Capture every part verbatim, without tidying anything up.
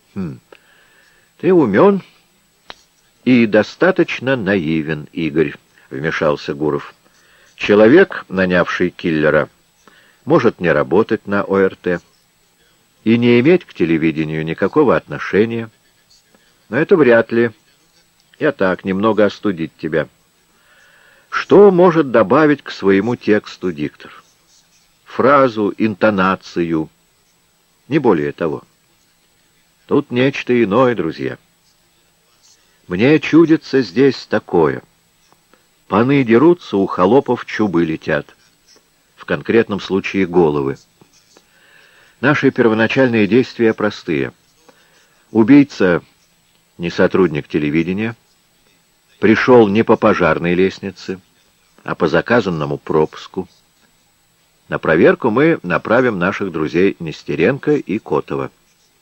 Хм. Ты умен и достаточно наивен, Игорь, — вмешался Гуров. Человек, нанявший киллера, может не работать на О Р Т и не иметь к телевидению никакого отношения. Но это вряд ли. Я так, немного остудить тебя. Что может добавить к своему тексту диктор? Фразу, интонацию, не более того. Тут нечто иное, друзья. Мне чудится здесь такое. Паны дерутся, у холопов чубы летят. В конкретном случае головы. Наши первоначальные действия простые. Убийца не сотрудник телевидения, пришел не по пожарной лестнице, а по заказанному пропуску. На проверку мы направим наших друзей Нестеренко и Котова.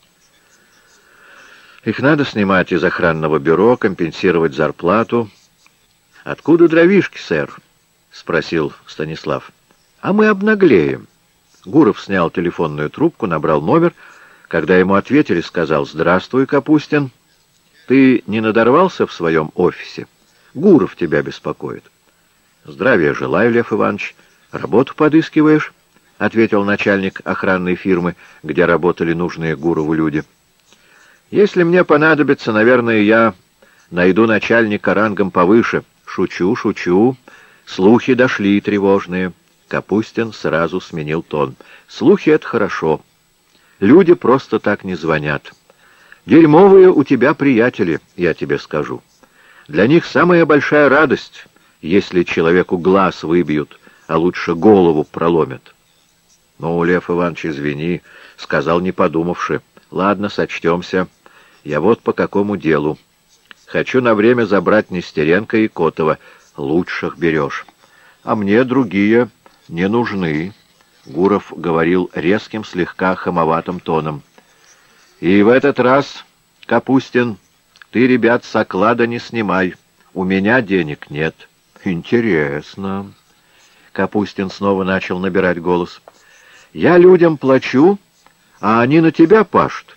Их надо снимать из охранного бюро, компенсировать зарплату. «Откуда дровишки, сэр?» — спросил Станислав. «А мы обнаглеем». Гуров снял телефонную трубку, набрал номер. Когда ему ответили, сказал: «Здравствуй, Капустин. Ты не надорвался в своем офисе? Гуров тебя беспокоит». «Здравия желаю, Лев Иванович. Работу подыскиваешь?» — ответил начальник охранной фирмы, где работали нужные Гурову люди. «Если мне понадобится, наверное, я найду начальника рангом повыше». «Шучу, шучу. Слухи дошли тревожные». Капустин сразу сменил тон. «Слухи — это хорошо. Люди просто так не звонят. Дерьмовые у тебя приятели, я тебе скажу. Для них самая большая радость, если человеку глаз выбьют, а лучше голову проломят». «Ну, Лев Иванович, извини», — сказал, не подумавши. «Ладно, сочтемся. Я вот по какому делу. Хочу на время забрать Нестеренко и Котова. Лучших берешь. А мне другие не нужны», — Гуров говорил резким, слегка хамоватым тоном. «И в этот раз, Капустин, ты, ребят, с оклада не снимай. У меня денег нет». «Интересно». Капустин снова начал набирать голос. «Я людям плачу, а они на тебя пашут.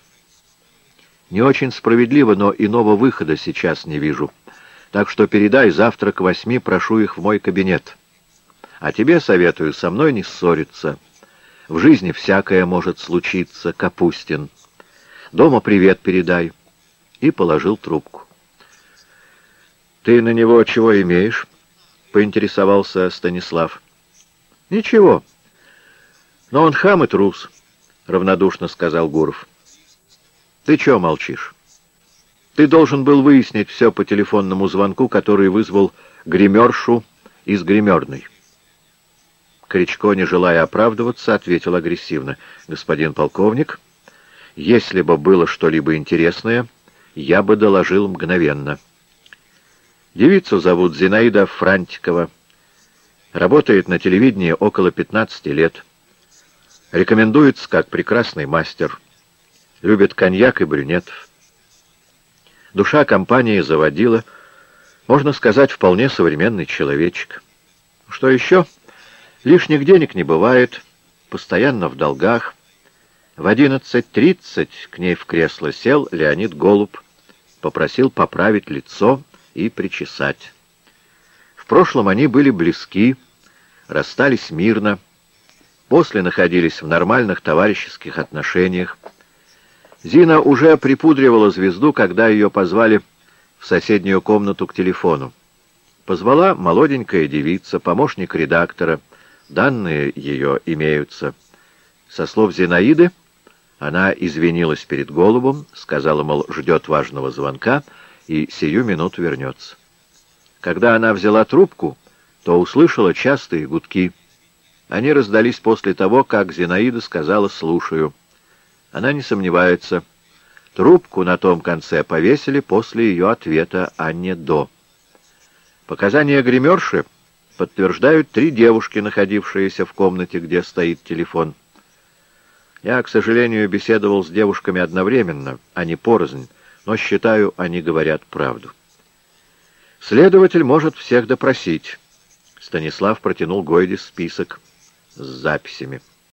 Не очень справедливо, но иного выхода сейчас не вижу. Так что передай, завтра к восьми прошу их в мой кабинет. А тебе советую со мной не ссориться. В жизни всякое может случиться, Капустин. Дома привет передай». И положил трубку. «Ты на него чего имеешь?» — поинтересовался Станислав. «Ничего. Но он хам и трус», — равнодушно сказал Гуров. «Ты чё молчишь? Ты должен был выяснить все по телефонному звонку, который вызвал гримершу из гримерной». Кричко, не желая оправдываться, ответил агрессивно: «Господин полковник, если бы было что-либо интересное, я бы доложил мгновенно. Девицу зовут Зинаида Франтикова. Работает на телевидении около пятнадцати лет. Рекомендуется как прекрасный мастер. Любит коньяк и брюнетов. Душа компании заводила. Можно сказать, вполне современный человечек. Что еще? Лишних денег не бывает. Постоянно в долгах. В одиннадцать тридцать к ней в кресло сел Леонид Голуб. Попросил поправить лицо и причесать. В прошлом они были близки, расстались мирно. После находились в нормальных товарищеских отношениях. Зина уже припудривала звезду, когда ее позвали в соседнюю комнату к телефону. Позвала молоденькая девица, помощник редактора. Данные ее имеются. Со слов Зинаиды, она извинилась перед Голубом, сказала, мол, ждет важного звонка и сию минуту вернется. Когда она взяла трубку, то услышала частые гудки. Они раздались после того, как Зинаида сказала «слушаю». Она не сомневается. Трубку на том конце повесили после ее ответа, а не до. Показания гримерши подтверждают три девушки, находившиеся в комнате, где стоит телефон. Я, к сожалению, беседовал с девушками одновременно, а не порознь, но считаю, они говорят правду. Следователь может всех допросить. Станислав протянул Гойде список с записями.